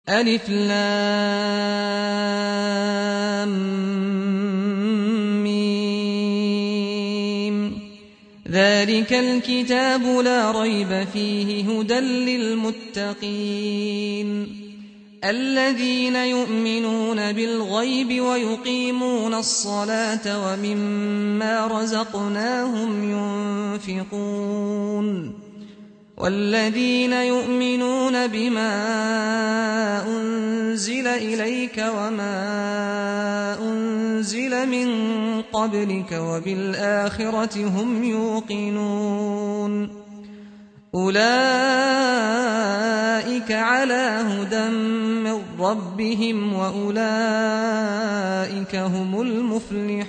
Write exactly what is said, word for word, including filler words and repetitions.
ألف لام ميم ذلك الكتاب لا ريب فيه هدى للمتقين الذين يؤمنون بالغيب ويقيمون الصلاة ومما رزقناهم ينفقون والذين يؤمنون بما أنزل إليك وما أنزل من قبلك وبالآخرة هم يوقنون أولئك على هدى من ربهم وأولئك هم المفلحون.